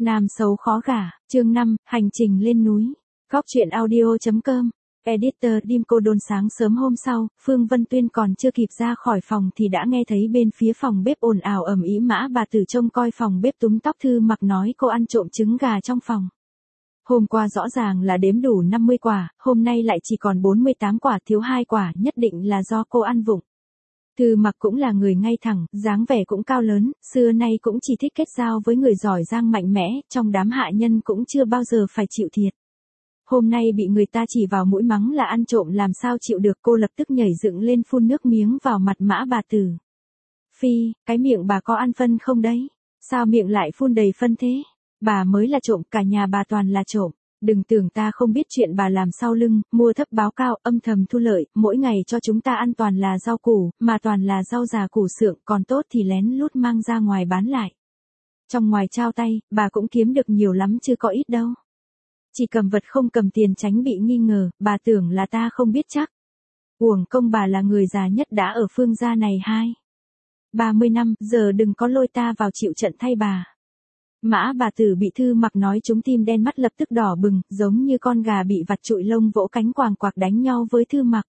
Nam xấu khó gả, chương 5, hành trình lên núi. Góc truyện audio.com. Editor Dimco Đôn. Sáng sớm hôm sau, Phương Vân Tuyên còn chưa kịp ra khỏi phòng thì đã nghe thấy bên phía phòng bếp ồn ào ầm ĩ. Mã bà Tử trông coi phòng bếp túm tóc Thư Mặc nói cô ăn trộm trứng gà trong phòng. Hôm qua rõ ràng là đếm đủ 50 quả, hôm nay lại chỉ còn 48 quả, thiếu 2 quả, nhất định là do cô ăn vụng. Thư Mặc cũng là người ngay thẳng, dáng vẻ cũng cao lớn, xưa nay cũng chỉ thích kết giao với người giỏi giang mạnh mẽ, trong đám hạ nhân cũng chưa bao giờ phải chịu thiệt. Hôm nay bị người ta chỉ vào mũi mắng là ăn trộm làm sao chịu được, cô lập tức nhảy dựng lên phun nước miếng vào mặt Mã bà Tử. Phi, cái miệng bà có ăn phân không đấy? Sao miệng lại phun đầy phân thế? Bà mới là trộm, cả nhà bà toàn là trộm. Đừng tưởng ta không biết chuyện bà làm sau lưng, mua thấp báo cao, âm thầm thu lợi, mỗi ngày cho chúng ta ăn toàn là rau củ, mà toàn là rau già củ sượng, còn tốt thì lén lút mang ra ngoài bán lại. Trong ngoài trao tay, bà cũng kiếm được nhiều lắm chứ có ít đâu. Chỉ cầm vật không cầm tiền tránh bị nghi ngờ, bà tưởng là ta không biết chắc. Uổng công bà là người già nhất đã ở Phương gia này 30 năm, giờ đừng có lôi ta vào chịu trận thay bà. Mã bà Tử bị Thư Mặc nói trúng tim, đen mắt lập tức đỏ bừng, giống như con gà bị vặt trụi lông vỗ cánh quàng quạc đánh nhau với Thư Mặc.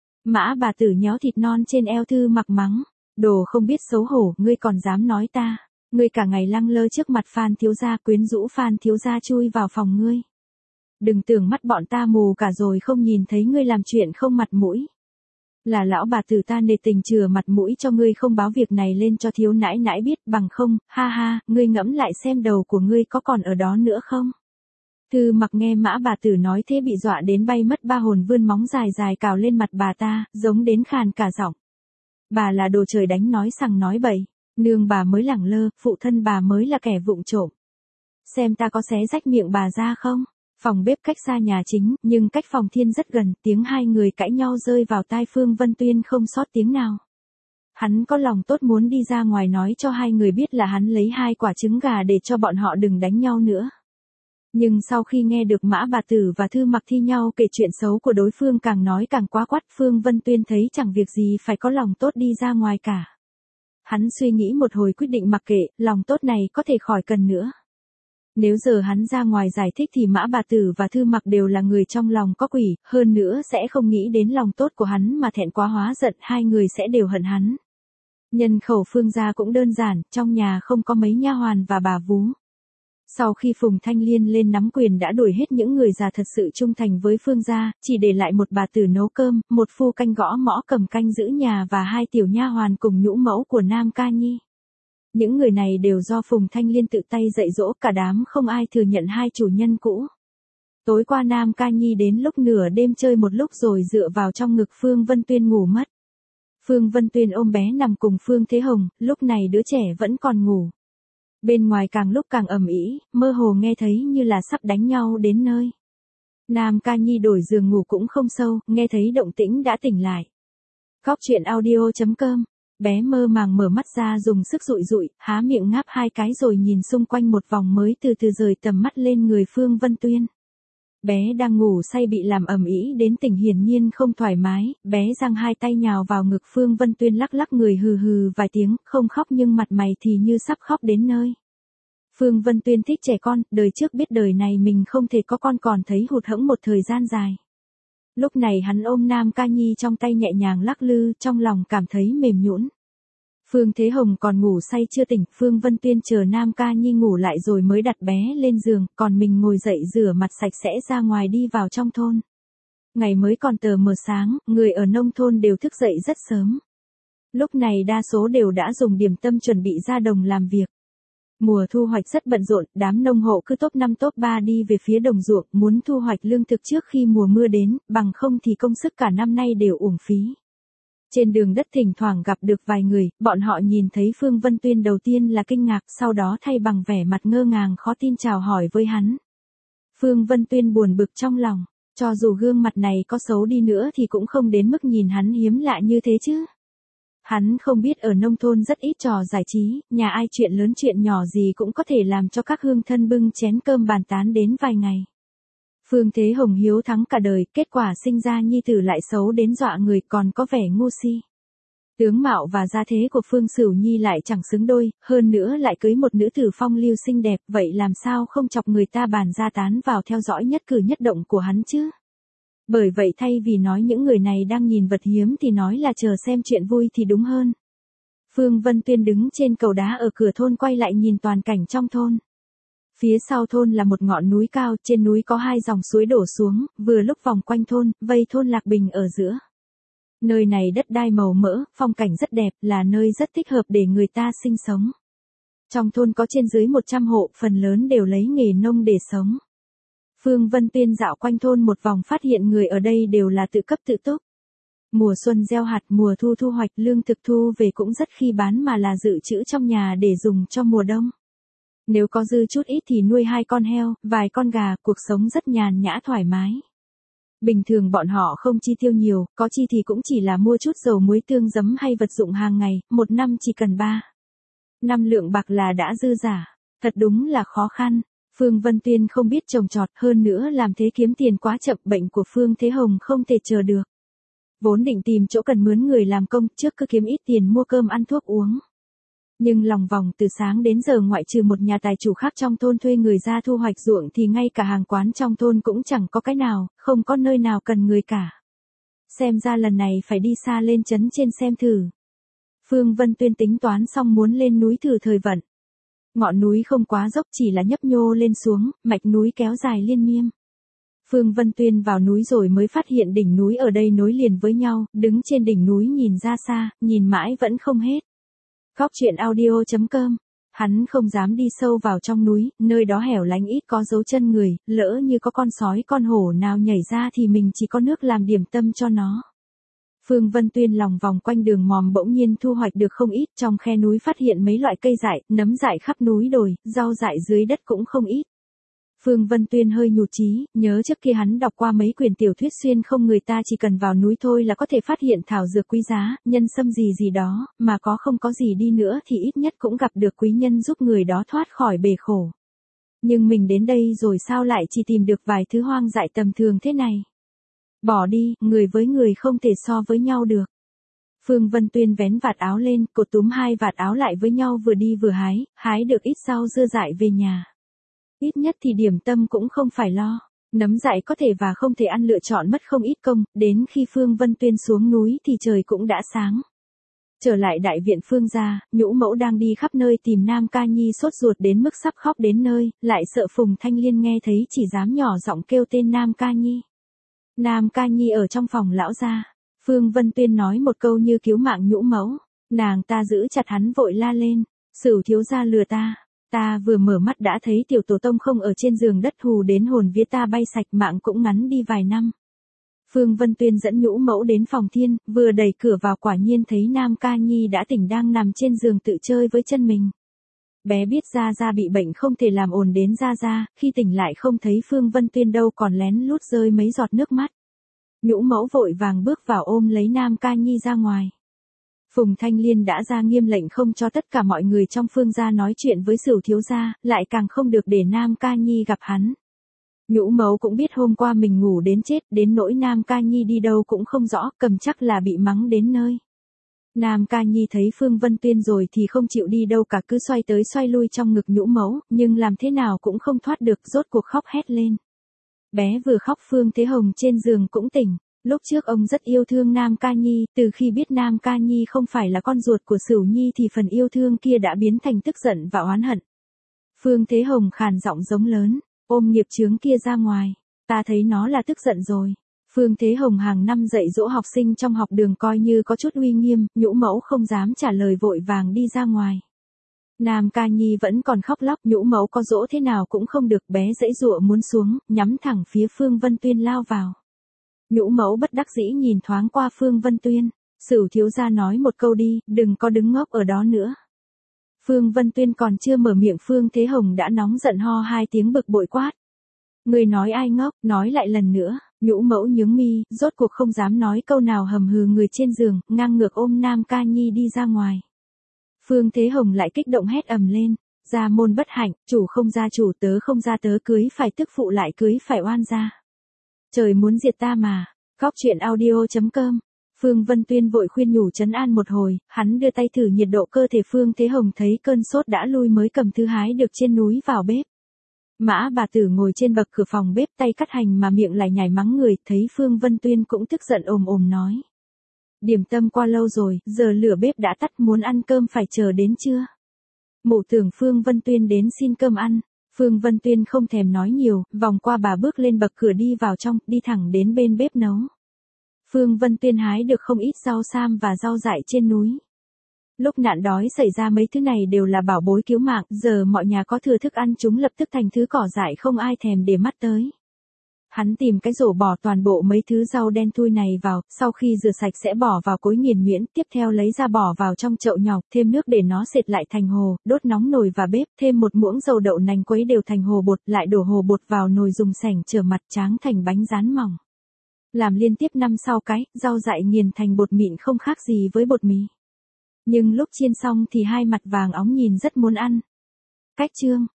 Mã bà Tử nhéo thịt non trên eo Thư Mặc mắng, đồ không biết xấu hổ, ngươi còn dám nói ta, ngươi cả ngày lăng lơ trước mặt Phan thiếu gia, quyến rũ Phan thiếu gia chui vào phòng ngươi. Đừng tưởng mắt bọn ta mù cả rồi không nhìn thấy ngươi làm chuyện không mặt mũi. Là lão bà Tử ta nề tình chừa mặt mũi cho ngươi không báo việc này lên cho thiếu nãi nãi biết, bằng không, ha ha, ngươi ngẫm lại xem đầu của ngươi có còn ở đó nữa không. Thư Mặc nghe Mã bà Tử nói thế bị dọa đến bay mất ba hồn, vươn móng dài dài cào lên mặt bà ta, giống đến khàn cả giọng. Bà là đồ trời đánh nói sằng nói bậy, nương bà mới lẳng lơ, phụ thân bà mới là kẻ vụng trộm. Xem ta có xé rách miệng bà ra không. Phòng bếp cách xa nhà chính, nhưng cách phòng Thiên rất gần, tiếng hai người cãi nhau rơi vào tai Phương Vân Tuyên không sót tiếng nào. Hắn có lòng tốt muốn đi ra ngoài nói cho hai người biết là hắn lấy 2 quả trứng gà để cho bọn họ đừng đánh nhau nữa. Nhưng sau khi nghe được Mã bà Tử và Thư Mặc thi nhau kể chuyện xấu của đối phương, càng nói càng quá quắt, Phương Vân Tuyên thấy chẳng việc gì phải có lòng tốt đi ra ngoài cả. Hắn suy nghĩ một hồi quyết định mặc kệ, lòng tốt này có thể khỏi cần nữa. Nếu giờ hắn ra ngoài giải thích thì Mã bà Tử và Thư Mặc đều là người trong lòng có quỷ, hơn nữa sẽ không nghĩ đến lòng tốt của hắn mà thẹn quá hóa giận, hai người sẽ đều hận hắn. Nhân khẩu Phương gia cũng đơn giản, trong nhà không có mấy nha hoàn và bà vú. Sau khi Phùng Thanh Liên lên nắm quyền đã đuổi hết những người già thật sự trung thành với Phương gia, chỉ để lại một bà tử nấu cơm, một phu canh gõ mõ cầm canh giữ nhà và 2 tiểu nha hoàn cùng nhũ mẫu của Nam Ca Nhi. Những người này đều do Phùng Thanh Liên tự tay dạy dỗ, cả đám không ai thừa nhận 2 chủ nhân cũ. Tối qua Nam Ca Nhi đến lúc nửa đêm chơi một lúc rồi dựa vào trong ngực Phương Vân Tuyên ngủ mất. Phương Vân Tuyên ôm bé nằm cùng Phương Thế Hồng, lúc này đứa trẻ vẫn còn ngủ. Bên ngoài càng lúc càng ầm ĩ, mơ hồ nghe thấy như là sắp đánh nhau đến nơi. Nam Ca Nhi đổi giường ngủ cũng không sâu, nghe thấy động tĩnh đã tỉnh lại. Góc truyện audio.com. Bé mơ màng mở mắt ra dùng sức dụi dụi, há miệng ngáp 2 cái rồi nhìn xung quanh một vòng mới từ từ rời tầm mắt lên người Phương Vân Tuyên. Bé đang ngủ say bị làm ầm ĩ đến tỉnh, hiển nhiên không thoải mái, bé giang 2 tay nhào vào ngực Phương Vân Tuyên, lắc lắc người hừ hừ vài tiếng, không khóc nhưng mặt mày thì như sắp khóc đến nơi. Phương Vân Tuyên thích trẻ con, đời trước biết đời này mình không thể có con còn thấy hụt hẫng một thời gian dài. Lúc này hắn ôm Nam Ca Nhi trong tay nhẹ nhàng lắc lư, trong lòng cảm thấy mềm nhũn. Phương Thế Hồng còn ngủ say chưa tỉnh, Phương Vân Tuyên chờ Nam Ca Nhi ngủ lại rồi mới đặt bé lên giường, còn mình ngồi dậy rửa mặt sạch sẽ ra ngoài đi vào trong thôn. Ngày mới còn tờ mờ sáng, người ở nông thôn đều thức dậy rất sớm. Lúc này đa số đều đã dùng điểm tâm chuẩn bị ra đồng làm việc. Mùa thu hoạch rất bận rộn, đám nông hộ cứ top 5 top 3 đi về phía đồng ruộng, muốn thu hoạch lương thực trước khi mùa mưa đến, bằng không thì công sức cả năm nay đều uổng phí. Trên đường đất thỉnh thoảng gặp được vài người, bọn họ nhìn thấy Phương Vân Tuyên đầu tiên là kinh ngạc, sau đó thay bằng vẻ mặt ngơ ngàng khó tin chào hỏi với hắn. Phương Vân Tuyên buồn bực trong lòng, cho dù gương mặt này có xấu đi nữa thì cũng không đến mức nhìn hắn hiếm lạ như thế chứ. Hắn không biết ở nông thôn rất ít trò giải trí, nhà ai chuyện lớn chuyện nhỏ gì cũng có thể làm cho các hương thân bưng chén cơm bàn tán đến vài ngày. Phương Thế Hồng hiếu thắng cả đời, kết quả sinh ra nhi tử lại xấu đến dọa người, còn có vẻ ngu si. Tướng mạo và gia thế của Phương Sửu Nhi lại chẳng xứng đôi, hơn nữa lại cưới một nữ tử phong lưu xinh đẹp, vậy làm sao không chọc người ta bàn ra tán vào theo dõi nhất cử nhất động của hắn chứ? Bởi vậy thay vì nói những người này đang nhìn vật hiếm thì nói là chờ xem chuyện vui thì đúng hơn. Phương Vân Tuyên đứng trên cầu đá ở cửa thôn quay lại nhìn toàn cảnh trong thôn. Phía sau thôn là một ngọn núi cao, trên núi có hai dòng suối đổ xuống, vừa lúc vòng quanh thôn, vây thôn Lạc Bình ở giữa. Nơi này đất đai màu mỡ, phong cảnh rất đẹp, là nơi rất thích hợp để người ta sinh sống. Trong thôn có trên dưới 100 hộ, phần lớn đều lấy nghề nông để sống. Phương Vân Tuyên dạo quanh thôn một vòng phát hiện người ở đây đều là tự cấp tự túc. Mùa xuân gieo hạt, mùa thu thu hoạch, lương thực thu về cũng rất khi bán mà là dự trữ trong nhà để dùng cho mùa đông. Nếu có dư chút ít thì nuôi 2 con heo, vài con gà, cuộc sống rất nhàn nhã thoải mái. Bình thường bọn họ không chi tiêu nhiều, có chi thì cũng chỉ là mua chút dầu muối tương giấm hay vật dụng hàng ngày, một năm chỉ cần 3-5 lượng bạc là đã dư giả. Thật đúng là khó khăn. Phương Vân Tuyên không biết trồng trọt, hơn nữa làm thế kiếm tiền quá chậm, bệnh của Phương Thế Hồng không thể chờ được. Vốn định tìm chỗ cần mướn người làm công, trước cứ kiếm ít tiền mua cơm ăn thuốc uống. Nhưng lòng vòng từ sáng đến giờ ngoại trừ một nhà tài chủ khác trong thôn thuê người ra thu hoạch ruộng thì ngay cả hàng quán trong thôn cũng chẳng có cái nào, không có nơi nào cần người cả. Xem ra lần này phải đi xa lên trấn trên xem thử. Phương Vân Tuyên tính toán xong muốn lên núi thử thời vận. Ngọn núi không quá dốc, chỉ là nhấp nhô lên xuống, mạch núi kéo dài liên miên. Phương Vân Tuyên vào núi rồi mới phát hiện đỉnh núi ở đây nối liền với nhau, đứng trên đỉnh núi nhìn ra xa, nhìn mãi vẫn không hết. Góc truyện audio.com. Hắn không dám đi sâu vào trong núi, nơi đó hẻo lánh ít có dấu chân người, lỡ như có con sói con hổ nào nhảy ra thì mình chỉ có nước làm điểm tâm cho nó. Phương Vân Tuyên lòng vòng quanh đường mòn bỗng nhiên thu hoạch được không ít, trong khe núi phát hiện mấy loại cây dại, nấm dại khắp núi đồi, rau dại dưới đất cũng không ít. Phương Vân Tuyên hơi nhụt chí, nhớ trước kia hắn đọc qua mấy quyển tiểu thuyết xuyên không người ta chỉ cần vào núi thôi là có thể phát hiện thảo dược quý giá, nhân sâm gì gì đó, mà có không có gì đi nữa thì ít nhất cũng gặp được quý nhân giúp người đó thoát khỏi bể khổ. Nhưng mình đến đây rồi sao lại chỉ tìm được vài thứ hoang dại tầm thường thế này? Bỏ đi, người với người không thể so với nhau được. Phương Vân Tuyên vén vạt áo lên, cột túm 2 vạt áo lại với nhau vừa đi vừa hái được ít rau dưa dại về nhà. Ít nhất thì điểm tâm cũng không phải lo. Nấm dại có thể và không thể ăn lựa chọn mất không ít công, đến khi Phương Vân Tuyên xuống núi thì trời cũng đã sáng. Trở lại đại viện Phương gia, Nhũ Mẫu đang đi khắp nơi tìm Nam Ca Nhi sốt ruột đến mức sắp khóc đến nơi, lại sợ Phùng Thanh Liên nghe thấy chỉ dám nhỏ giọng kêu tên Nam Ca Nhi. Nam Ca Nhi ở trong phòng lão gia. Phương Vân Tuyên nói một câu như cứu mạng Nhũ Mẫu. Nàng ta giữ chặt hắn vội la lên. Sửu thiếu gia lừa ta. Ta vừa mở mắt đã thấy tiểu tổ tông không ở trên giường đất hù đến hồn vía ta bay sạch, mạng cũng ngắn đi vài năm. Phương Vân Tuyên dẫn Nhũ Mẫu đến phòng thiên, vừa đẩy cửa vào quả nhiên thấy Nam Ca Nhi đã tỉnh đang nằm trên giường tự chơi với chân mình. Bé biết Gia Gia bị bệnh không thể làm ồn đến Gia Gia, khi tỉnh lại không thấy Phương Vân Tuyên đâu còn lén lút rơi mấy giọt nước mắt. Nhũ Mẫu vội vàng bước vào ôm lấy Nam Ca Nhi ra ngoài. Phùng Thanh Liên đã ra nghiêm lệnh không cho tất cả mọi người trong Phương gia nói chuyện với Sửu thiếu gia, lại càng không được để Nam Ca Nhi gặp hắn. Nhũ Mẫu cũng biết hôm qua mình ngủ đến chết, đến nỗi Nam Ca Nhi đi đâu cũng không rõ, cầm chắc là bị mắng đến nơi. Nam Ca Nhi thấy Phương Vân Tuyên rồi thì không chịu đi đâu cả, cứ xoay tới xoay lui trong ngực Nhũ Mẫu, nhưng làm thế nào cũng không thoát được, rốt cuộc khóc hét lên. Bé vừa khóc Phương Thế Hồng trên giường cũng tỉnh. Lúc trước ông rất yêu thương Nam Ca Nhi, từ khi biết Nam Ca Nhi không phải là con ruột của Sửu Nhi thì phần yêu thương kia đã biến thành tức giận và oán hận. Phương Thế Hồng khàn giọng giống lớn, ôm nghiệp chướng kia ra ngoài, ta thấy nó là tức giận rồi. Phương Thế Hồng hàng năm dạy dỗ học sinh trong học đường coi như có chút uy nghiêm, Nhũ Mẫu không dám trả lời vội vàng đi ra ngoài. Nam Ca Nhi vẫn còn khóc lóc, Nhũ Mẫu có dỗ thế nào cũng không được, bé giãy giụa muốn xuống, nhắm thẳng phía Phương Vân Tuyên lao vào. Nhũ Mẫu bất đắc dĩ nhìn thoáng qua Phương Vân Tuyên, Sửu thiếu gia nói một câu đi, đừng có đứng ngốc ở đó nữa. Phương Vân Tuyên còn chưa mở miệng Phương Thế Hồng đã nóng giận ho 2 tiếng bực bội quát. Người nói ai ngốc, nói lại lần nữa. Nhũ Mẫu nhướng mi, rốt cuộc không dám nói câu nào, hầm hừ người trên giường, ngang ngược ôm Nam Ca Nhi đi ra ngoài. Phương Thế Hồng lại kích động hét ầm lên, gia môn bất hạnh, chủ không gia chủ, tớ không gia tớ, cưới phải tức phụ lại cưới phải oan gia. Trời muốn diệt ta mà. Góc truyện audio.com. Phương Vân Tuyên vội khuyên nhủ trấn an một hồi, hắn đưa tay thử nhiệt độ cơ thể Phương Thế Hồng thấy cơn sốt đã lui mới cầm thứ hái được trên núi vào bếp. Mã bà tử ngồi trên bậc cửa phòng bếp tay cắt hành mà miệng lại nhảy mắng người, thấy Phương Vân Tuyên cũng tức giận ồm ồm nói. Điểm tâm qua lâu rồi, giờ lửa bếp đã tắt, muốn ăn cơm phải chờ đến trưa. Mụ tưởng Phương Vân Tuyên đến xin cơm ăn. Phương Vân Tuyên không thèm nói nhiều, vòng qua bà bước lên bậc cửa đi vào trong, đi thẳng đến bên bếp nấu. Phương Vân Tuyên hái được không ít rau sam và rau dại trên núi. Lúc nạn đói xảy ra mấy thứ này đều là bảo bối cứu mạng, giờ mọi nhà có thừa thức ăn chúng lập tức thành thứ cỏ dại không ai thèm để mắt tới. Hắn tìm cái rổ bỏ toàn bộ mấy thứ rau đen thui này vào, sau khi rửa sạch sẽ bỏ vào cối nghiền nhuyễn, tiếp theo lấy ra bỏ vào trong chậu nhỏ, thêm nước để nó sệt lại thành hồ, đốt nóng nồi và bếp, thêm một muỗng dầu đậu nành quấy đều thành hồ bột, lại đổ hồ bột vào nồi dùng sành chở mặt tráng thành bánh rán mỏng. Làm liên tiếp 5-6 cái, rau dại nghiền thành bột mịn không khác gì với bột mì. Nhưng lúc chiên xong thì hai mặt vàng óng nhìn rất muốn ăn. Cách chương